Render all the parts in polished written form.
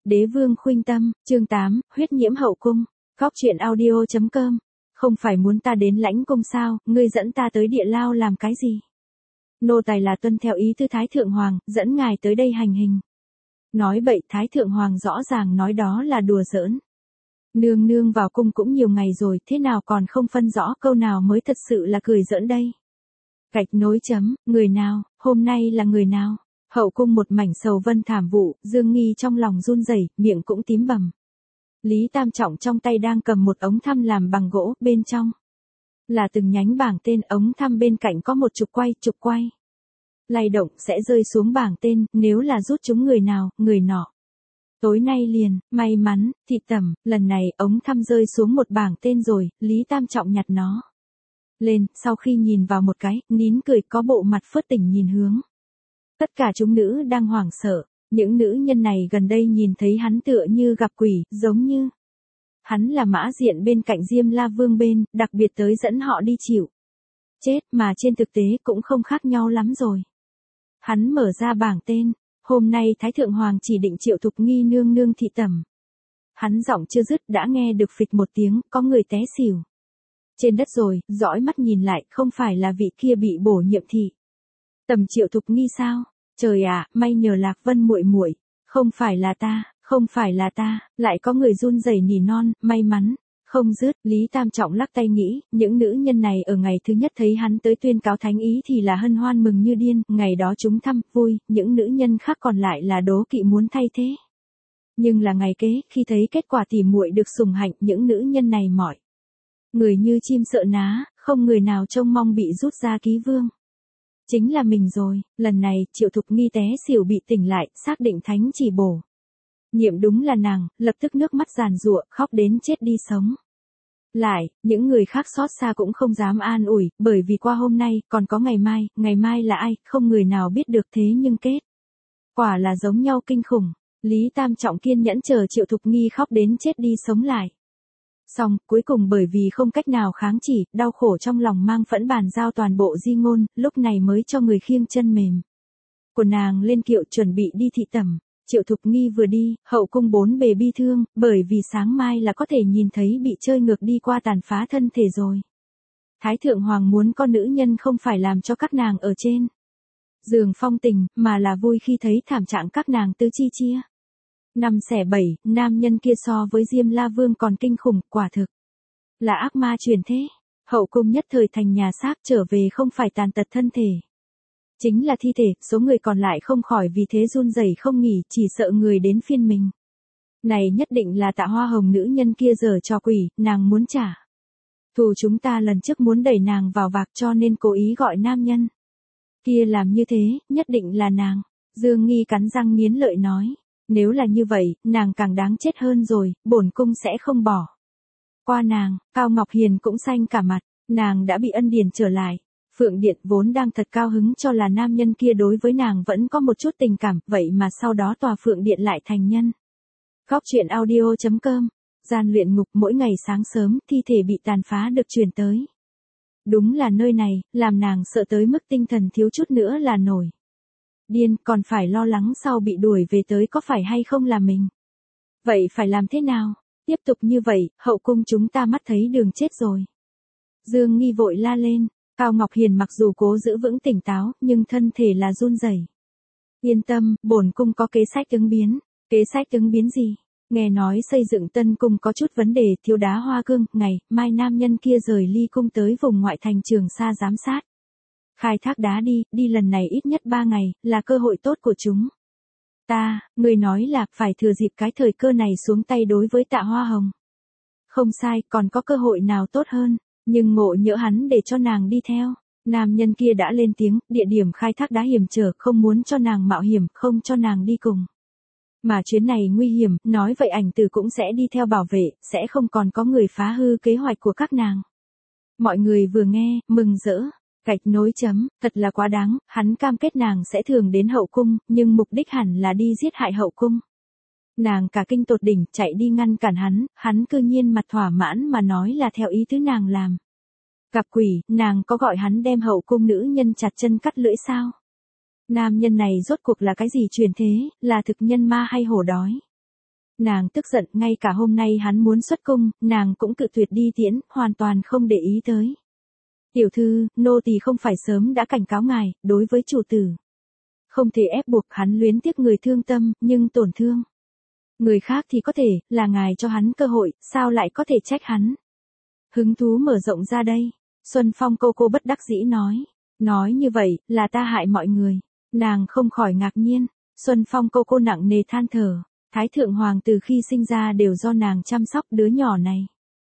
Đế vương khuynh tâm, chương 8, huyết nhiễm hậu cung. Góc truyện audio.com. Không phải muốn ta đến lãnh cung sao, ngươi dẫn ta tới địa lao làm cái gì? Nô tài là tuân theo ý tư Thái Thượng Hoàng, dẫn ngài tới đây hành hình. Nói bậy, Thái Thượng Hoàng rõ ràng nói đó là đùa giỡn. Nương nương vào cung cũng nhiều ngày rồi, thế nào còn không phân rõ câu nào mới thật sự là cười giỡn đây? Gạch nối chấm, người nào, hôm nay là người nào? Hậu cung một mảnh sầu vân thảm vụ, Dương Nghi trong lòng run rẩy, miệng cũng tím bầm. Lý Tam Trọng trong tay đang cầm một ống thăm làm bằng gỗ, bên trong là từng nhánh bảng tên, ống thăm bên cạnh có một trục quay. Lay động sẽ rơi xuống bảng tên, nếu là rút chúng người nào, người nọ. Tối nay liền, may mắn, thị tẩm, lần này ống thăm rơi xuống một bảng tên rồi, Lý Tam Trọng nhặt nó lên, sau khi nhìn vào một cái, nín cười, có bộ mặt phớt tỉnh nhìn hướng. Tất cả chúng nữ đang hoảng sợ, những nữ nhân này gần đây nhìn thấy hắn tựa như gặp quỷ, giống như hắn là mã diện bên cạnh Diêm La Vương bên, đặc biệt tới dẫn họ đi chịu chết, mà trên thực tế cũng không khác nhau lắm rồi. Hắn mở ra bảng tên, hôm nay Thái Thượng Hoàng chỉ định triệu Thục Nghi nương nương thị tẩm. Hắn giọng chưa dứt đã nghe được phịch một tiếng, có người té xỉu trên đất rồi, dõi mắt nhìn lại, không phải là vị kia bị bổ nhiệm thị tẩm triệu Thục Nghi sao? Trời ạ, may nhờ Lạc Vân muội muội, không phải là ta, lại có người run rẩy nỉ non, may mắn. Không dứt, Lý Tam Trọng lắc tay nghĩ, những nữ nhân này ở ngày thứ nhất thấy hắn tới tuyên cáo thánh ý thì là hân hoan mừng như điên, ngày đó chúng thăm, vui, những nữ nhân khác còn lại là đố kỵ muốn thay thế. Nhưng là ngày kế, khi thấy kết quả tỉ muội được sủng hạnh, những nữ nhân này mọi người như chim sợ ná, không người nào trông mong bị rút ra ký vương. Chính là mình rồi, lần này, Triệu Thục Nghi té xỉu bị tỉnh lại, xác định thánh chỉ bổ nhiệm đúng là nàng, lập tức nước mắt giàn giụa, khóc đến chết đi sống lại, những người khác xót xa cũng không dám an ủi, bởi vì qua hôm nay, còn có ngày mai là ai, không người nào biết được, thế nhưng kết quả là giống nhau kinh khủng. Lý Tam Trọng kiên nhẫn chờ Triệu Thục Nghi khóc đến chết đi sống lại. Xong, cuối cùng bởi vì không cách nào kháng chỉ, đau khổ trong lòng mang phẫn bàn giao toàn bộ di ngôn, lúc này mới cho người khiêng chân mềm của nàng lên kiệu chuẩn bị đi thị tẩm. Triệu Thục Nghi vừa đi, hậu cung bốn bề bi thương, bởi vì sáng mai là có thể nhìn thấy bị chơi ngược đi qua tàn phá thân thể rồi. Thái Thượng Hoàng muốn con nữ nhân không phải làm cho các nàng ở trên giường phong tình, mà là vui khi thấy thảm trạng các nàng tứ chi chia 5/7, nam nhân kia so với Diêm La Vương còn kinh khủng, quả thực là ác ma truyền thế. Hậu cung nhất thời thành nhà xác, trở về không phải tàn tật thân thể, chính là thi thể, số người còn lại không khỏi vì thế run rẩy không nghỉ, chỉ sợ người đến phiên mình. Này nhất định là Tạ Hoa Hồng nữ nhân kia giở trò quỷ, nàng muốn trả thù chúng ta lần trước muốn đẩy nàng vào vạc cho nên cố ý gọi nam nhân kia làm như thế, nhất định là nàng. Dương Nghi cắn răng nghiến lợi nói, nếu là như vậy, nàng càng đáng chết hơn rồi, bổn cung sẽ không bỏ qua nàng. Cao Ngọc Hiền cũng xanh cả mặt, nàng đã bị ân điển trở lại. Phượng Điện vốn đang thật cao hứng cho là nam nhân kia đối với nàng vẫn có một chút tình cảm, vậy mà sau đó tòa Phượng Điện lại thành nhân. Góc truyện audio.com. Gian luyện ngục, mỗi ngày sáng sớm, thi thể bị tàn phá được truyền tới. Đúng là nơi này, làm nàng sợ tới mức tinh thần thiếu chút nữa là nổi điên, còn phải lo lắng sau bị đuổi về tới có phải hay không là mình. Vậy phải làm thế nào? Tiếp tục như vậy, hậu cung chúng ta mắt thấy đường chết rồi. Dương Nghi vội la lên. Cao Ngọc Hiền mặc dù cố giữ vững tỉnh táo, nhưng thân thể là run rẩy. Yên tâm, bổn cung có kế sách ứng biến. Kế sách ứng biến gì? Nghe nói xây dựng tân cung có chút vấn đề, thiếu đá hoa cương, ngày mai nam nhân kia rời ly cung tới vùng ngoại thành Trường Sa giám sát. Khai thác đá đi lần này ít nhất 3 ngày, là cơ hội tốt của chúng người nói là phải thừa dịp cái thời cơ này xuống tay đối với Tạ Hoa Hồng. Không sai, còn có cơ hội nào tốt hơn. Nhưng ngộ nhỡ hắn để cho nàng đi theo. Nam nhân kia đã lên tiếng, địa điểm khai thác đá hiểm trở, không muốn cho nàng mạo hiểm, không cho nàng đi cùng. Mà chuyến này nguy hiểm, nói vậy ảnh tử cũng sẽ đi theo bảo vệ, sẽ không còn có người phá hư kế hoạch của các nàng. Mọi người vừa nghe, mừng rỡ. Gạch nối chấm, thật là quá đáng, hắn cam kết nàng sẽ thường đến hậu cung, nhưng mục đích hẳn là đi giết hại hậu cung. Nàng cả kinh tột đỉnh, chạy đi ngăn cản hắn cư nhiên mặt thỏa mãn mà nói là theo ý tứ nàng làm. Gặp quỷ, nàng có gọi hắn đem hậu cung nữ nhân chặt chân cắt lưỡi sao? Nam nhân này rốt cuộc là cái gì truyền thế, là thực nhân ma hay hổ đói? Nàng tức giận, ngay cả hôm nay hắn muốn xuất cung, nàng cũng cự tuyệt đi tiễn, hoàn toàn không để ý tới. Tiểu thư, nô tỳ không phải sớm đã cảnh cáo ngài, đối với chủ tử. Không thể ép buộc hắn luyến tiếc người thương tâm, nhưng tổn thương. Người khác thì có thể, là ngài cho hắn cơ hội, sao lại có thể trách hắn. Hứng thú mở rộng ra đây. Xuân Phong cô bất đắc dĩ nói. Nói như vậy, là ta hại mọi người. Nàng không khỏi ngạc nhiên. Xuân Phong cô nặng nề than thở. Thái thượng hoàng từ khi sinh ra đều do nàng chăm sóc đứa nhỏ này.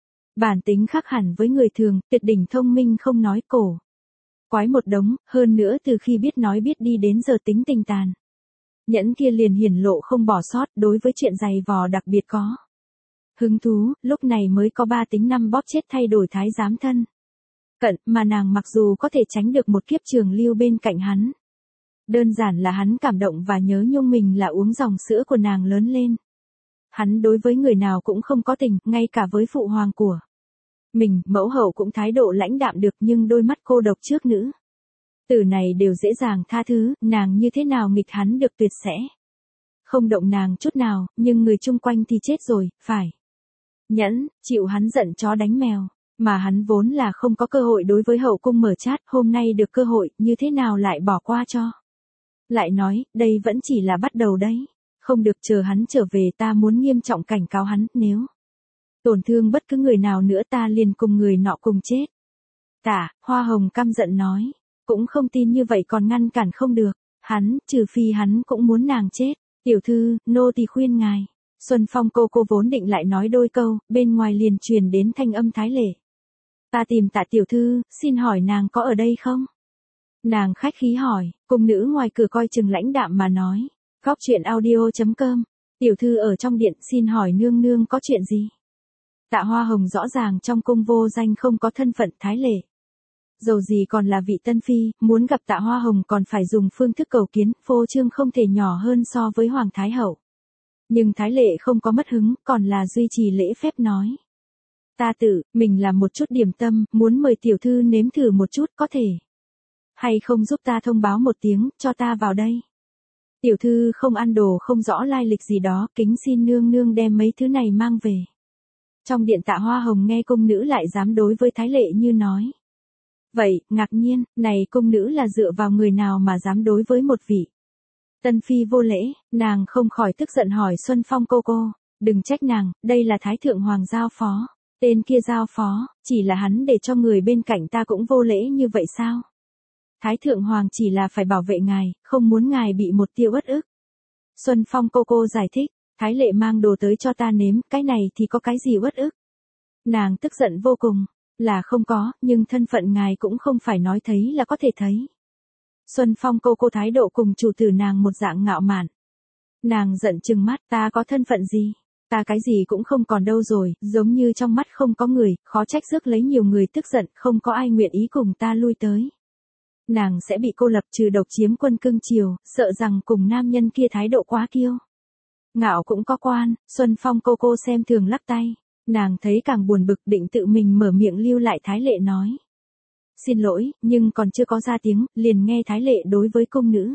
Bản tính khác hẳn với người thường, tuyệt đỉnh thông minh không nói cổ. Quái một đống, hơn nữa từ khi biết nói biết đi đến giờ tính tình tàn. Nhẫn kia liền hiển lộ không bỏ sót, đối với chuyện giày vò đặc biệt có. Hứng thú, lúc này mới có 3 tính 5 bóp chết thay đổi thái giám thân. Cận, mà nàng mặc dù có thể tránh được một kiếp trường lưu bên cạnh hắn. Đơn giản là hắn cảm động và nhớ nhung mình là uống dòng sữa của nàng lớn lên. Hắn đối với người nào cũng không có tình, ngay cả với phụ hoàng của mình, mẫu hậu cũng thái độ lãnh đạm được, nhưng đôi mắt cô độc trước nữ tử này đều dễ dàng tha thứ, nàng như thế nào nghịch hắn được tuyệt sẽ. Không động nàng chút nào, nhưng người chung quanh thì chết rồi, phải. Nhẫn, chịu hắn giận chó đánh mèo, mà hắn vốn là không có cơ hội đối với hậu cung mở chát, hôm nay được cơ hội, như thế nào lại bỏ qua cho. Lại nói, đây vẫn chỉ là bắt đầu đấy. Không được, chờ hắn trở về, ta muốn nghiêm trọng cảnh cáo hắn, nếu tổn thương bất cứ người nào nữa ta liền cùng người nọ cùng chết. Tả, Hoa Hồng căm giận nói, cũng không tin như vậy còn ngăn cản không được, hắn, trừ phi hắn cũng muốn nàng chết. Tiểu thư, nô tỳ khuyên ngài. Xuân Phong cô vốn định lại nói đôi câu, bên ngoài liền truyền đến thanh âm Thái Lệ. Ta tìm Tạ tiểu thư, xin hỏi nàng có ở đây không? Nàng khách khí hỏi, cung nữ ngoài cửa coi chừng lãnh đạm mà nói. Góc truyện audio.com. Tiểu thư ở trong điện, xin hỏi nương nương có chuyện gì? Tạ Hoa Hồng rõ ràng trong cung vô danh không có thân phận Thái Lệ. Dầu gì còn là vị tân phi, muốn gặp Tạ Hoa Hồng còn phải dùng phương thức cầu kiến, phô trương không thể nhỏ hơn so với Hoàng Thái Hậu. Nhưng Thái Lệ không có mất hứng, còn là duy trì lễ phép nói. Ta tự, mình làm một chút điểm tâm, muốn mời tiểu thư nếm thử một chút, có thể. Hay không giúp ta thông báo một tiếng, cho ta vào đây. Tiểu thư không ăn đồ không rõ lai lịch gì đó, kính xin nương nương đem mấy thứ này mang về. Trong điện Tạ Hoa Hồng nghe cung nữ lại dám đối với Thái Lệ như nói. Vậy, ngạc nhiên, này cung nữ là dựa vào người nào mà dám đối với một vị tân phi vô lễ, nàng không khỏi tức giận hỏi Xuân Phong cô, đừng trách nàng, đây là Thái Thượng Hoàng giao phó. Tên kia giao phó, chỉ là hắn để cho người bên cạnh ta cũng vô lễ như vậy sao? Thái Thượng Hoàng chỉ là phải bảo vệ ngài, không muốn ngài bị một tia uất ức. Xuân Phong cô giải thích, Thái Lệ mang đồ tới cho ta nếm, cái này thì có cái gì uất ức? Nàng tức giận vô cùng, là không có, nhưng thân phận ngài cũng không phải nói thấy là có thể thấy. Xuân Phong cô thái độ cùng chủ tử nàng một dạng ngạo mạn. Nàng giận trừng mắt, ta có thân phận gì? Ta cái gì cũng không còn đâu rồi, giống như trong mắt không có người, khó trách rước lấy nhiều người tức giận, không có ai nguyện ý cùng ta lui tới. Nàng sẽ bị cô lập trừ độc chiếm quân cưng chiều, sợ rằng cùng nam nhân kia thái độ quá kiêu ngạo cũng có quan. Xuân Phong cô xem thường lắc tay. Nàng thấy càng buồn bực, định tự mình mở miệng lưu lại Thái Lệ nói. Xin lỗi, nhưng còn chưa có ra tiếng, liền nghe Thái Lệ đối với cung nữ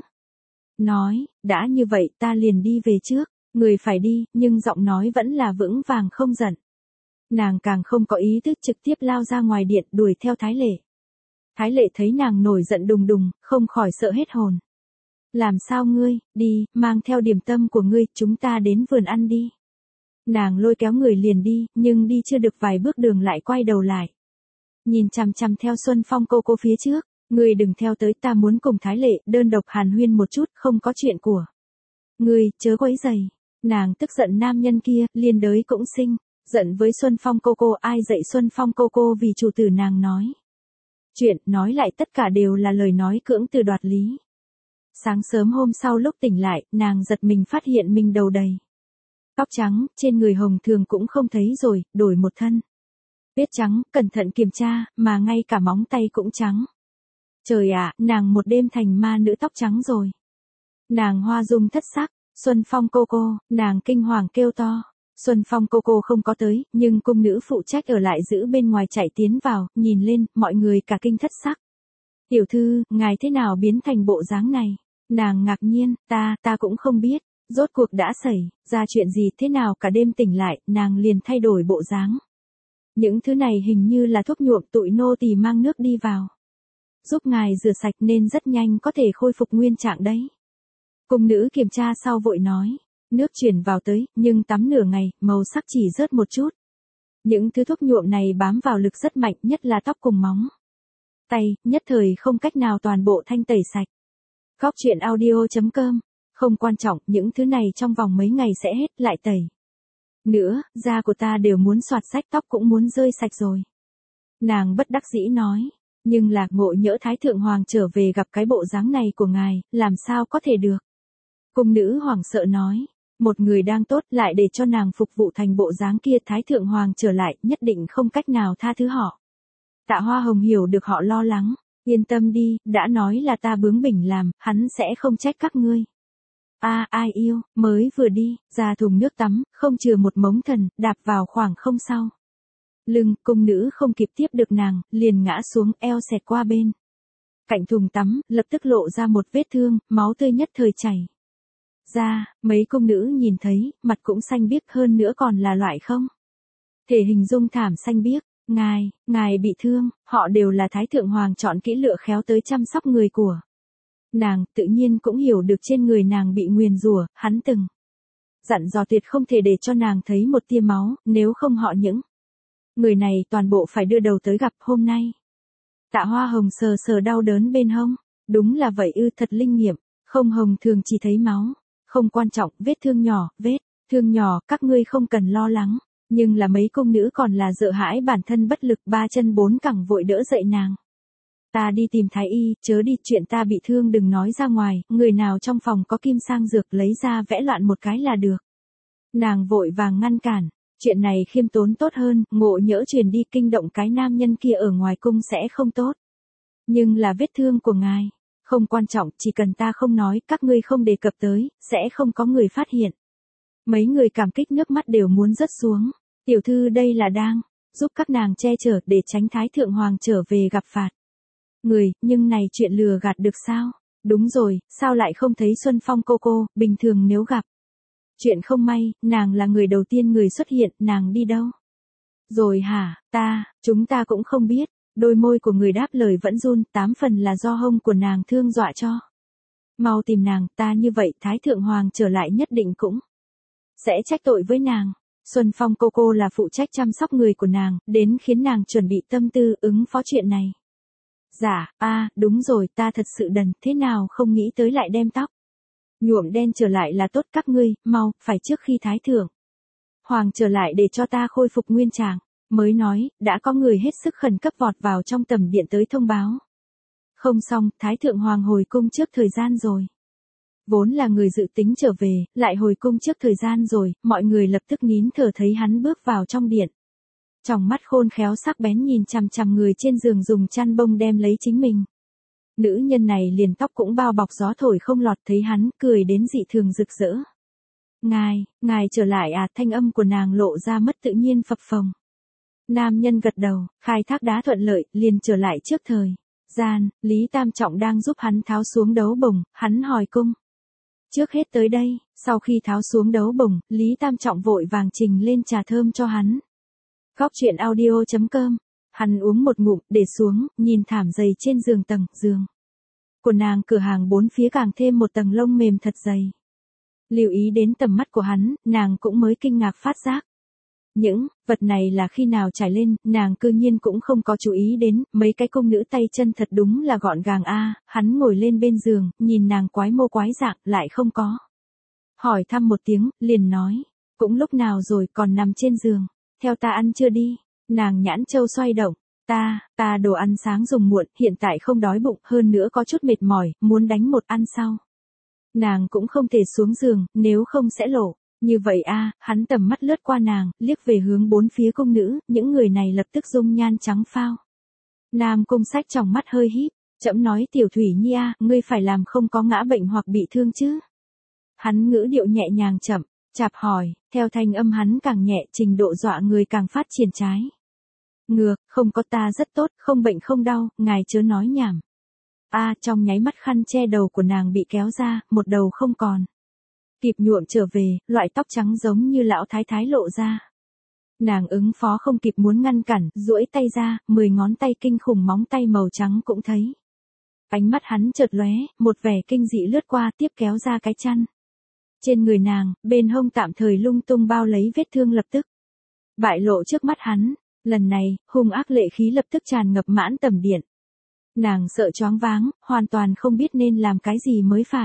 nói, đã như vậy ta liền đi về trước. Người phải đi, nhưng giọng nói vẫn là vững vàng không giận. Nàng càng không có ý thức trực tiếp lao ra ngoài điện đuổi theo Thái Lệ. Thái Lệ thấy nàng nổi giận đùng đùng, không khỏi sợ hết hồn. Làm sao ngươi, đi, mang theo điểm tâm của ngươi, chúng ta đến vườn ăn đi. Nàng lôi kéo người liền đi, nhưng đi chưa được vài bước đường lại quay đầu lại. Nhìn chằm chằm theo Xuân Phong cô phía trước, ngươi đừng theo tới, ta muốn cùng Thái Lệ đơn độc hàn huyên một chút, không có chuyện của ngươi, chớ quấy rầy. Nàng tức giận nam nhân kia, liên đới cũng sinh, giận với Xuân Phong cô, ai dạy Xuân Phong cô vì chủ tử nàng nói. Chuyện, nói lại tất cả đều là lời nói cưỡng từ đoạt lý. Sáng sớm hôm sau lúc tỉnh lại, nàng giật mình phát hiện mình đầu đầy tóc trắng, trên người hồng thường cũng không thấy rồi, đổi một thân vết trắng, cẩn thận kiểm tra, mà ngay cả móng tay cũng trắng. Trời ạ, nàng một đêm thành ma nữ tóc trắng rồi. Nàng hoa dung thất sắc. Xuân Phong cô, nàng kinh hoàng kêu to. Xuân Phong cô không có tới, nhưng cung nữ phụ trách ở lại giữ bên ngoài chạy tiến vào, nhìn lên, mọi người cả kinh thất sắc. Tiểu thư, ngài thế nào biến thành bộ dáng này? Nàng ngạc nhiên, ta cũng không biết. Rốt cuộc đã xảy ra chuyện gì thế nào cả đêm tỉnh lại, nàng liền thay đổi bộ dáng. Những thứ này hình như là thuốc nhuộm, tụi nô tỳ mang nước đi vào. Giúp ngài rửa sạch nên rất nhanh có thể khôi phục nguyên trạng đấy. Cung nữ kiểm tra sau vội nói. Nước chuyển vào tới, nhưng tắm nửa ngày, màu sắc chỉ rớt một chút. Những thứ thuốc nhuộm này bám vào lực rất mạnh, nhất là tóc cùng móng tay, nhất thời không cách nào toàn bộ thanh tẩy sạch. Góc truyện audio.com. Không quan trọng, những thứ này trong vòng mấy ngày sẽ hết, lại tẩy. Nữa, da của ta đều muốn xoạt rách, tóc cũng muốn rơi sạch rồi. Nàng bất đắc dĩ nói. Nhưng là ngộ nhỡ Thái Thượng Hoàng trở về gặp cái bộ dáng này của ngài, làm sao có thể được. Cung nữ hoảng sợ nói. Một người đang tốt lại để cho nàng phục vụ thành bộ dáng kia, Thái Thượng Hoàng trở lại nhất định không cách nào tha thứ họ. Tạ Hoa Hồng hiểu được họ lo lắng. Yên tâm đi, đã nói là ta bướng bỉnh làm, hắn sẽ không trách các ngươi. Ai yêu, mới vừa đi, ra thùng nước tắm, không chừa một mống thần, đạp vào khoảng không sau. Lưng, cung nữ không kịp tiếp được nàng, liền ngã xuống, eo xẹt qua bên. Cạnh thùng tắm, lập tức lộ ra một vết thương, máu tươi nhất thời chảy ra, mấy cung nữ nhìn thấy, mặt cũng xanh biếc, hơn nữa còn là loại không thể hình dung thảm xanh biếc. Ngài bị thương, họ đều là Thái Thượng Hoàng chọn kỹ lựa khéo tới chăm sóc người của nàng, tự nhiên cũng hiểu được trên người nàng bị nguyền rủa, hắn từng dặn dò tuyệt không thể để cho nàng thấy một tia máu, nếu không họ những người này toàn bộ phải đưa đầu tới gặp hôm nay. Tạ Hoa Hồng sờ sờ đau đớn bên hông, đúng là vậy ư, thật linh nghiệm, không hồng thường chỉ thấy máu, không quan trọng, vết thương nhỏ, các ngươi không cần lo lắng. Nhưng là mấy cung nữ còn là sợ hãi bản thân bất lực, ba chân bốn cẳng vội đỡ dậy nàng. Ta đi tìm thái y, chớ đi, chuyện ta bị thương đừng nói ra ngoài, người nào trong phòng có kim sang dược lấy ra vẽ loạn một cái là được. Nàng vội vàng ngăn cản, chuyện này khiêm tốn tốt hơn, ngộ nhỡ truyền đi kinh động cái nam nhân kia ở ngoài cung sẽ không tốt. Nhưng là vết thương của ngài, không quan trọng, chỉ cần ta không nói, các ngươi không đề cập tới, sẽ không có người phát hiện. Mấy người cảm kích nước mắt đều muốn rớt xuống. Tiểu thư đây là đang giúp các nàng che chở để tránh Thái Thượng Hoàng trở về gặp phạt người, nhưng này chuyện lừa gạt được sao? Đúng rồi, sao lại không thấy Xuân Phong cô, bình thường nếu gặp chuyện không may, nàng là người đầu tiên người xuất hiện, nàng đi đâu? Rồi hả, chúng ta cũng không biết, đôi môi của người đáp lời vẫn run, 8 phần là do hông của nàng thương dọa cho. Mau tìm nàng, ta như vậy Thái Thượng Hoàng trở lại nhất định cũng sẽ trách tội với nàng. Xuân Phong cô là phụ trách chăm sóc người của nàng, đến khiến nàng chuẩn bị tâm tư ứng phó chuyện này. Dạ, đúng rồi, ta thật sự đần, thế nào không nghĩ tới lại đem tóc nhuộm đen trở lại là tốt, các ngươi, mau, phải trước khi Thái Thượng Hoàng trở lại để cho ta khôi phục nguyên trạng. Mới nói, đã có người hết sức khẩn cấp vọt vào trong tầm điện tới thông báo. Không xong, Thái Thượng Hoàng hồi cung trước thời gian rồi. Vốn là người dự tính trở về, lại hồi cung trước thời gian rồi, mọi người lập tức nín thở thấy hắn bước vào trong điện. Tròng mắt khôn khéo sắc bén nhìn chằm chằm người trên giường dùng chăn bông đem lấy chính mình. Nữ nhân này liền tóc cũng bao bọc gió thổi không lọt, thấy hắn, cười đến dị thường rực rỡ. Ngài trở lại à, thanh âm của nàng lộ ra mất tự nhiên phập phồng. Nam nhân gật đầu, khai thác đá thuận lợi, liền trở lại trước thời gian, Lý Tam Trọng đang giúp hắn tháo xuống đấu bồng, hắn hỏi cung. Trước hết tới đây, sau khi tháo xuống đấu bồng, Lý Tam Trọng vội vàng trình lên trà thơm cho hắn. Góc truyện audio.com. Hắn uống một ngụm, để xuống, nhìn thảm dày trên giường, giường của nàng cửa hàng bốn phía càng thêm một tầng lông mềm thật dày. Lưu ý đến tầm mắt của hắn, nàng cũng mới kinh ngạc phát giác. Những vật này là khi nào trải lên, nàng cư nhiên cũng không có chú ý đến, mấy cái cung nữ tay chân thật đúng là gọn gàng hắn ngồi lên bên giường, nhìn nàng quái mô quái dạng, lại không có hỏi thăm một tiếng, liền nói, cũng lúc nào rồi còn nằm trên giường, theo ta ăn chưa đi. Nàng nhãn châu xoay động, ta đồ ăn sáng dùng muộn, hiện tại không đói bụng, hơn nữa có chút mệt mỏi, muốn đánh một ăn sau. Nàng cũng không thể xuống giường, nếu không sẽ lộ. Như vậy hắn tầm mắt lướt qua nàng, liếc về hướng bốn phía cung nữ, những người này lập tức dung nhan trắng phao. Nam Cung Sách tròng mắt hơi híp, chậm nói Tiểu Thủy Nhi ngươi phải làm không có ngã bệnh hoặc bị thương chứ. Hắn ngữ điệu nhẹ nhàng chậm, chạp hỏi, theo thanh âm hắn càng nhẹ, trình độ dọa người càng phát triển trái ngược, không có, ta rất tốt, không bệnh không đau, ngài chớ nói nhảm. Trong nháy mắt khăn che đầu của nàng bị kéo ra, một đầu không còn. Kịp nhuộm trở về, loại tóc trắng giống như lão thái thái lộ ra. Nàng ứng phó không kịp muốn ngăn cản, duỗi tay ra, 10 ngón tay kinh khủng móng tay màu trắng cũng thấy. Ánh mắt hắn chợt lóe, một vẻ kinh dị lướt qua tiếp kéo ra cái chăn. Trên người nàng, bên hông tạm thời lung tung bao lấy vết thương lập tức. Bại lộ trước mắt hắn, lần này, hung ác lệ khí lập tức tràn ngập mãn tầm điện. Nàng sợ choáng váng, hoàn toàn không biết nên làm cái gì mới phải.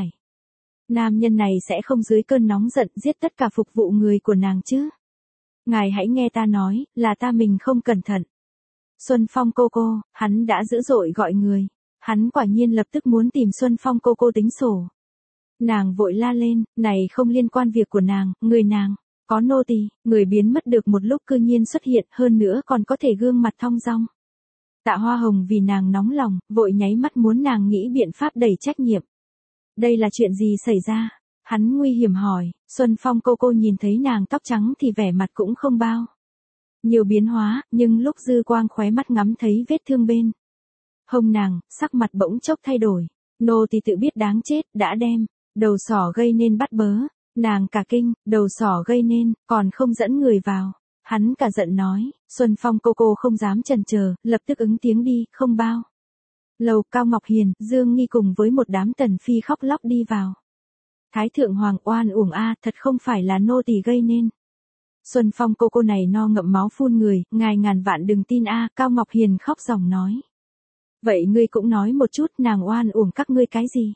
Nam nhân này sẽ không dưới cơn nóng giận giết tất cả phục vụ người của nàng chứ. Ngài hãy nghe ta nói, là ta mình không cẩn thận. Xuân Phong cô, hắn đã dữ dội gọi người. Hắn quả nhiên lập tức muốn tìm Xuân Phong cô tính sổ. Nàng vội la lên, này không liên quan việc của nàng, người nàng, có nô tỳ, người biến mất được một lúc cư nhiên xuất hiện, hơn nữa còn có thể gương mặt thong dong. Tạ Hoa Hồng vì nàng nóng lòng, vội nháy mắt muốn nàng nghĩ biện pháp đẩy trách nhiệm. Đây là chuyện gì xảy ra? Hắn nguy hiểm hỏi, Xuân Phong cô nhìn thấy nàng tóc trắng thì vẻ mặt cũng không bao. Nhiều biến hóa, nhưng lúc dư quang khóe mắt ngắm thấy vết thương bên hông nàng, sắc mặt bỗng chốc thay đổi. Nô tỳ tự biết đáng chết, đã đem đầu sỏ gây nên bắt bớ. Nàng cả kinh, đầu sỏ gây nên, còn không dẫn người vào. Hắn cả giận nói, Xuân Phong cô không dám chần chờ, lập tức ứng tiếng đi, không bao. Lầu Cao Ngọc Hiền, Dương Nghi cùng với một đám tần phi khóc lóc đi vào. Thái thượng hoàng oan uổng a, thật không phải là nô tỳ gây nên. Xuân Phong cô này no ngậm máu phun người, ngài ngàn vạn đừng tin a, Cao Ngọc Hiền khóc ròng nói. Vậy ngươi cũng nói một chút, nàng oan uổng các ngươi cái gì?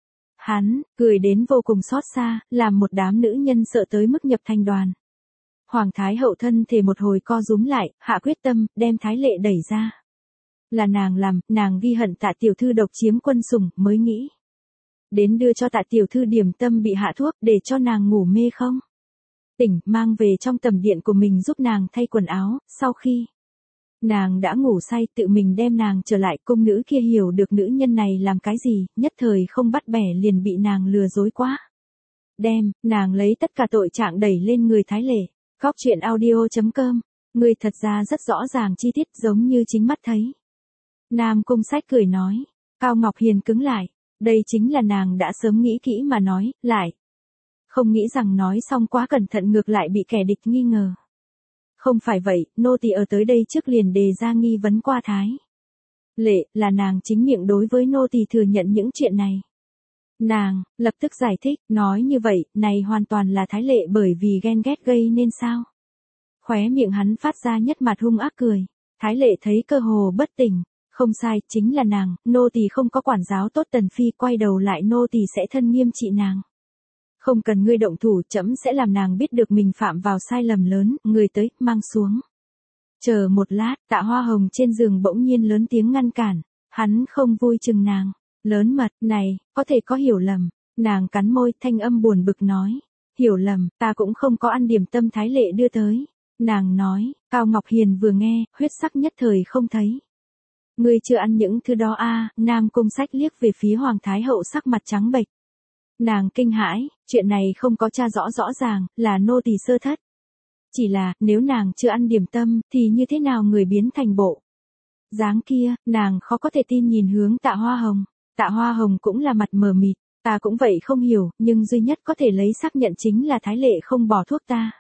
Hắn, cười đến vô cùng xót xa, làm một đám nữ nhân sợ tới mức nhập thành đoàn. Hoàng thái hậu thân thể một hồi co rúm lại, hạ quyết tâm, đem thái lệ đẩy ra. Là nàng làm, nàng ghi hận Tạ tiểu thư độc chiếm quân sủng, mới nghĩ đến đưa cho Tạ tiểu thư điểm tâm bị hạ thuốc, để cho nàng ngủ mê không? Tỉnh, mang về trong tầm điện của mình giúp nàng thay quần áo, sau khi nàng đã ngủ say tự mình đem nàng trở lại. Cung nữ kia hiểu được nữ nhân này làm cái gì, nhất thời không bắt bẻ liền bị nàng lừa dối quá. Đem, nàng lấy tất cả tội trạng đẩy lên người thái lệ. Góc truyện audio.com, người thật ra rất rõ ràng chi tiết giống như chính mắt thấy. Nam Cung Sách cười nói, Cao Ngọc Hiền cứng lại, đây chính là nàng đã sớm nghĩ kỹ mà nói, lại. Không nghĩ rằng nói xong quá cẩn thận ngược lại bị kẻ địch nghi ngờ. Không phải vậy, nô tỳ ở tới đây trước liền đề ra nghi vấn qua thái lệ, là nàng chính miệng đối với nô tỳ thừa nhận những chuyện này. Nàng, lập tức giải thích, nói như vậy, này hoàn toàn là thái lệ bởi vì ghen ghét gây nên sao. Khóe miệng hắn phát ra nhất mặt hung ác cười. Thái lệ thấy cơ hồ bất tỉnh, không sai, chính là nàng, nô tỳ không có quản giáo tốt tần phi, quay đầu lại nô tỳ sẽ thân nghiêm trị nàng. Không cần ngươi động thủ, trẫm sẽ làm nàng biết được mình phạm vào sai lầm lớn, người tới, mang xuống. Chờ một lát, Tạ Hoa Hồng trên giường bỗng nhiên lớn tiếng ngăn cản, hắn không vui chừng nàng. Lớn mật, này, có thể có hiểu lầm. Nàng cắn môi, thanh âm buồn bực nói. Hiểu lầm, ta cũng không có ăn điểm tâm thái lệ đưa tới. Nàng nói, Cao Ngọc Hiền vừa nghe, huyết sắc nhất thời không thấy. Ngươi chưa ăn những thứ đó a. Nam Cung Sách liếc về phía Hoàng Thái Hậu sắc mặt trắng bệch. Nàng kinh hãi, chuyện này không có tra rõ rõ ràng, là nô tỳ sơ thất. Chỉ là, nếu nàng chưa ăn điểm tâm, thì như thế nào người biến thành bộ dáng kia, nàng khó có thể tin nhìn hướng Tạ Hoa Hồng. Tạ Hoa Hồng cũng là mặt mờ mịt, ta cũng vậy không hiểu, nhưng duy nhất có thể lấy xác nhận chính là thái lệ không bỏ thuốc ta.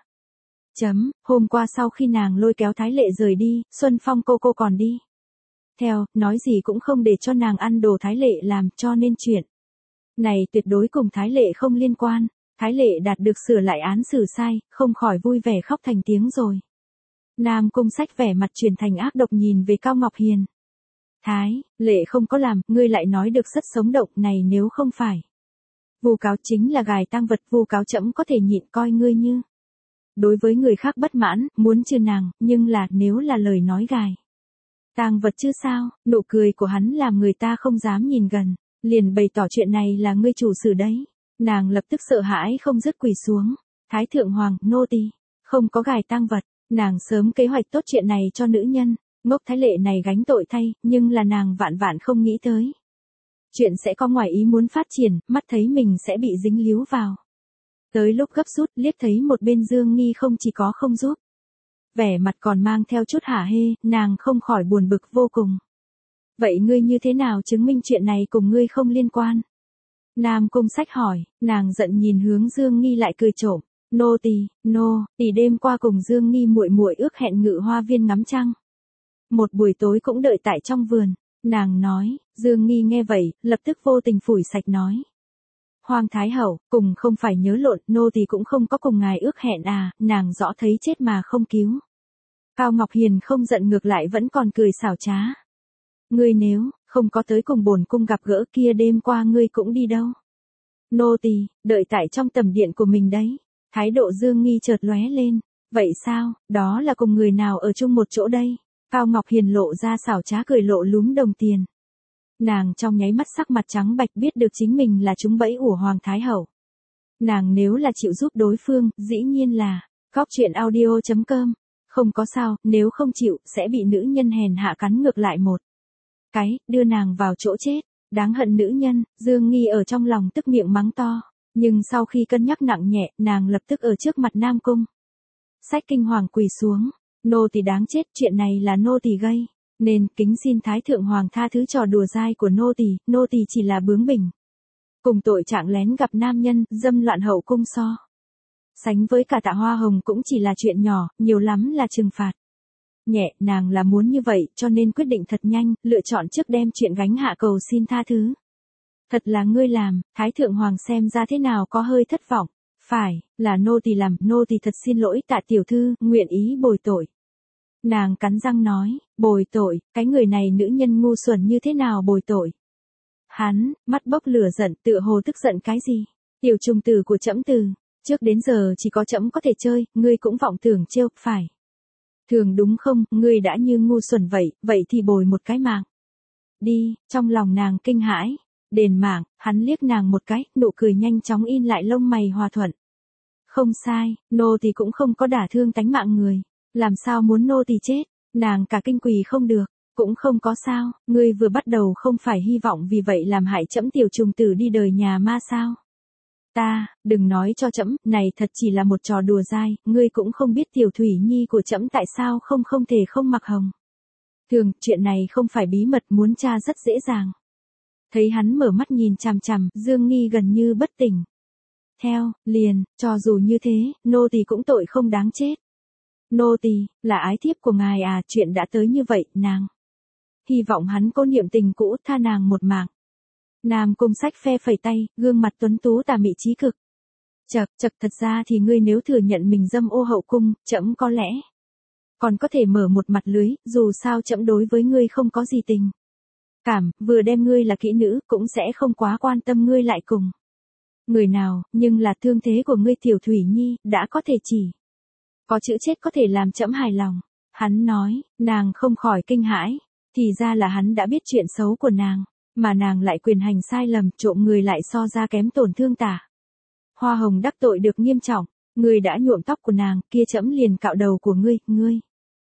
Hôm qua sau khi nàng lôi kéo thái lệ rời đi, Xuân Phong cô còn đi theo, nói gì cũng không để cho nàng ăn đồ thái lệ làm, cho nên chuyện này tuyệt đối cùng thái lệ không liên quan. Thái lệ đạt được sửa lại án xử sai, không khỏi vui vẻ khóc thành tiếng rồi. Nam Cung Sách vẻ mặt chuyển thành ác độc nhìn về Cao Ngọc Hiền. Thái lệ không có làm, ngươi lại nói được rất sống động, này nếu không phải vu cáo chính là gài tang vật, vu cáo trẫm có thể nhịn coi ngươi như đối với người khác bất mãn, muốn trừ nàng, nhưng là nếu là lời nói gài tang vật chứ sao. Nụ cười của hắn làm người ta không dám nhìn gần, liền bày tỏ chuyện này là ngươi chủ xử đấy. Nàng lập tức sợ hãi không dứt quỳ xuống. Thái thượng hoàng, nô tỳ không có gài tang vật. Nàng sớm kế hoạch tốt chuyện này cho nữ nhân ngốc thái lệ này gánh tội thay, nhưng là nàng vạn vạn không nghĩ tới chuyện sẽ có ngoài ý muốn phát triển, mắt thấy mình sẽ bị dính líu vào. Tới lúc gấp rút, liếc thấy một bên Dương Nghi không chỉ có không giúp, vẻ mặt còn mang theo chút hả hê, nàng không khỏi buồn bực vô cùng. Vậy ngươi như thế nào chứng minh chuyện này cùng ngươi không liên quan? Nam Cung Sách hỏi, nàng giận nhìn hướng Dương Nghi lại cười trộm, nô tỳ đêm qua cùng Dương Nghi muội muội ước hẹn ngự hoa viên ngắm trăng. Một buổi tối cũng đợi tại trong vườn, nàng nói. Dương Nghi nghe vậy, lập tức vô tình phủi sạch nói. Hoàng Thái Hậu, cùng không phải nhớ lộn, nô tỳ cũng không có cùng ngài ước hẹn à, nàng rõ thấy chết mà không cứu. Cao Ngọc Hiền không giận ngược lại vẫn còn cười xảo trá. Ngươi nếu không có tới cùng bổn cung gặp gỡ kia đêm qua ngươi cũng đi đâu. Nô tỳ đợi tại trong tầm điện của mình đấy. Thái độ Dương Nghi chợt lóe lên. Vậy sao, đó là cùng người nào ở chung một chỗ đây? Cao Ngọc Hiền lộ ra xảo trá cười lộ lúm đồng tiền. Nàng trong nháy mắt sắc mặt trắng bạch biết được chính mình là trúng bẫy của Hoàng Thái Hậu. Nàng nếu là chịu giúp đối phương, dĩ nhiên là, Góc Truyện Audio.com. Không có sao, nếu không chịu, sẽ bị nữ nhân hèn hạ cắn ngược lại một cái, đưa nàng vào chỗ chết. Đáng hận nữ nhân, Dương Nghi ở trong lòng tức miệng mắng to. Nhưng sau khi cân nhắc nặng nhẹ, nàng lập tức ở trước mặt Nam Cung Sách kinh hoàng quỳ xuống. Nô tỳ đáng chết, chuyện này là nô tỳ gây. Nên kính xin Thái Thượng Hoàng tha thứ trò đùa dai của nô tỳ chỉ là bướng bỉnh. Cùng tội trạng lén gặp nam nhân, dâm loạn hậu cung so. Sánh với cả Tạ Hoa Hồng cũng chỉ là chuyện nhỏ, nhiều lắm là trừng phạt. Nhẹ, nàng là muốn như vậy, cho nên quyết định thật nhanh, lựa chọn trước đem chuyện gánh hạ cầu xin tha thứ. Thật là ngươi làm, Thái Thượng Hoàng xem ra thế nào có hơi thất vọng. Phải, là nô tỳ làm, nô tỳ thật xin lỗi Tạ tiểu thư, nguyện ý bồi tội. Nàng cắn răng nói, bồi tội, cái người này nữ nhân ngu xuẩn như thế nào bồi tội. Hắn, mắt bốc lửa giận, tựa hồ tức giận cái gì. Tiểu trùng tử của trẫm từ trước đến giờ chỉ có trẫm có thể chơi, ngươi cũng vọng tưởng trêu, phải. Thường đúng không, ngươi đã như ngu xuẩn vậy thì bồi một cái mạng. Đi, trong lòng nàng kinh hãi. Đền mạng, hắn liếc nàng một cái, nụ cười nhanh chóng in lại lông mày hòa thuận. Không sai, nô tỳ cũng không có đả thương tánh mạng người. Làm sao muốn nô tỳ chết, nàng cả kinh quỳ không được, cũng không có sao, ngươi vừa bắt đầu không phải hy vọng vì vậy làm hại trẫm tiểu trùng tử đi đời nhà ma sao. Đừng nói cho trẫm, này thật chỉ là một trò đùa dai, ngươi cũng không biết tiểu thủy nhi của trẫm tại sao không thể không mặc hồng. Thường, chuyện này không phải bí mật muốn tra rất dễ dàng. Thấy hắn mở mắt nhìn chằm chằm, Dương Nghi gần như bất tỉnh. Liền, cho dù như thế, nô tỳ cũng tội không đáng chết. Nô tỳ, là ái thiếp của ngài à, chuyện đã tới như vậy, nàng. Hy vọng hắn có niệm tình cũ tha nàng một mạng. Nam Cung Sách phe phẩy tay, gương mặt tuấn tú tà mị trí cực. Chậc, thật ra thì ngươi nếu thừa nhận mình dâm ô hậu cung, trẫm có lẽ còn có thể mở một mặt lưới, dù sao trẫm đối với ngươi không có gì tình cảm, vừa đem ngươi là kỹ nữ, cũng sẽ không quá quan tâm ngươi lại cùng người nào, nhưng là thương thế của ngươi tiểu Thủy Nhi, đã có thể chỉ có chữ chết có thể làm trẫm hài lòng. Hắn nói, nàng không khỏi kinh hãi, thì ra là hắn đã biết chuyện xấu của nàng, mà nàng lại quyền hành sai lầm, trộm người lại so ra kém tổn thương Tả Hoa Hồng đắc tội được nghiêm trọng, ngươi đã nhuộm tóc của nàng, kia trẫm liền cạo đầu của ngươi.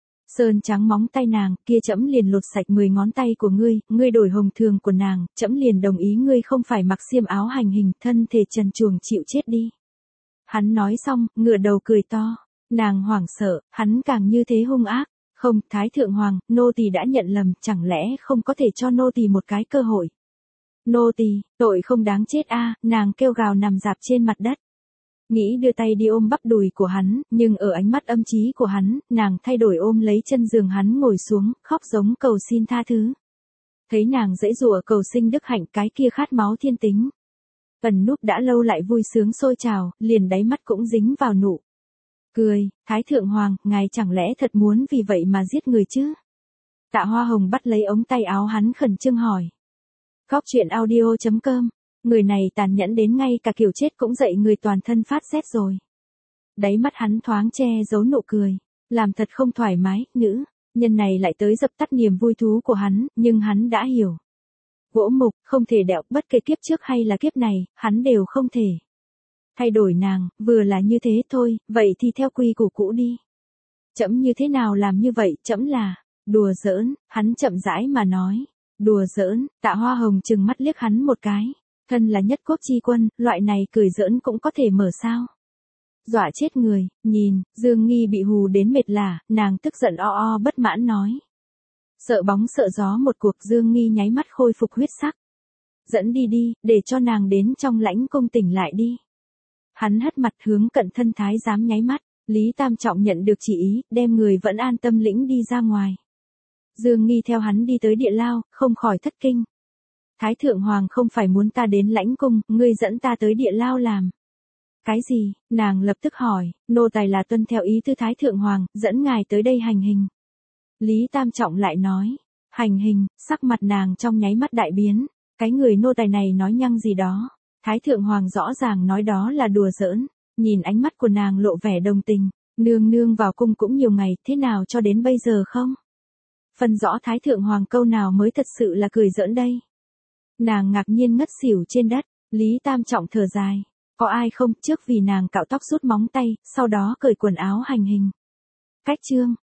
Sơn trắng móng tay nàng, kia trẫm liền lột sạch 10 ngón tay của ngươi đổi hồng thường của nàng, trẫm liền đồng ý ngươi không phải mặc xiêm áo hành hình, thân thể trần truồng chịu chết đi. Hắn nói xong, ngửa đầu cười to, nàng hoảng sợ, hắn càng như thế hung ác. Không, Thái Thượng Hoàng, nô tỳ đã nhận lầm, chẳng lẽ không có thể cho nô tỳ một cái cơ hội. Nô tỳ, tội không đáng chết a, nàng kêu gào nằm rạp trên mặt đất. Nghĩ đưa tay đi ôm bắp đùi của hắn, nhưng ở ánh mắt âm trí của hắn, nàng thay đổi ôm lấy chân giường hắn ngồi xuống, khóc giống cầu xin tha thứ. Thấy nàng giãy giụa cầu sinh đức hạnh, cái kia khát máu thiên tính ẩn núp đã lâu lại vui sướng sôi trào, liền đáy mắt cũng dính vào nụ cười. Thái Thượng Hoàng, ngài chẳng lẽ thật muốn vì vậy mà giết người chứ? Tạ Hoa Hồng bắt lấy ống tay áo hắn khẩn trương hỏi. Góc Truyện Audio.com. Người này tàn nhẫn đến ngay cả kiểu chết cũng dậy người toàn thân phát rét rồi. Đáy mắt hắn thoáng che giấu nụ cười, làm thật không thoải mái. Nữ nhân này lại tới dập tắt niềm vui thú của hắn, nhưng hắn đã hiểu. Gỗ mục, không thể đẹo, bất kể kiếp trước hay là kiếp này, hắn đều không thể thay đổi nàng, vừa là như thế thôi, vậy thì theo quy củ cũ đi. Trẫm như thế nào làm như vậy, trẫm là đùa giỡn, hắn chậm rãi mà nói. Đùa giỡn, Tạ Hoa Hồng trừng mắt liếc hắn một cái. Thân là nhất quốc chi quân, loại này cười giỡn cũng có thể mở sao. Dọa chết người, nhìn, Dương Nghi bị hù đến mệt lả, nàng tức giận bất mãn nói. Sợ bóng sợ gió một cuộc, Dương Nghi nháy mắt khôi phục huyết sắc. dẫn đi đi, để cho nàng đến trong lãnh cung tỉnh lại đi. Hắn hất mặt hướng cận thân thái giám nháy mắt, Lý Tam Trọng nhận được chỉ ý, đem người vẫn an tâm lĩnh đi ra ngoài. Dương Nghi theo hắn đi tới địa lao, không khỏi thất kinh. Thái thượng hoàng không phải muốn ta đến lãnh cung, ngươi dẫn ta tới địa lao làm. Cái gì? Nàng lập tức hỏi, nô tài là tuân theo ý tứ Thái thượng hoàng, dẫn ngài tới đây hành hình. Lý Tam Trọng lại nói, hành hình, sắc mặt nàng trong nháy mắt đại biến, cái người nô tài này nói nhăng gì đó. Thái thượng hoàng rõ ràng nói đó là đùa giỡn, nhìn ánh mắt của nàng lộ vẻ đồng tình, nương nương vào cung cũng nhiều ngày, thế nào cho đến bây giờ không? Phân rõ Thái thượng hoàng câu nào mới thật sự là cười giỡn đây. Nàng ngạc nhiên ngất xỉu trên đất, Lý Tam Trọng thở dài, có ai không, trước vì nàng cạo tóc rút móng tay, sau đó cởi quần áo hành hình. Cách chương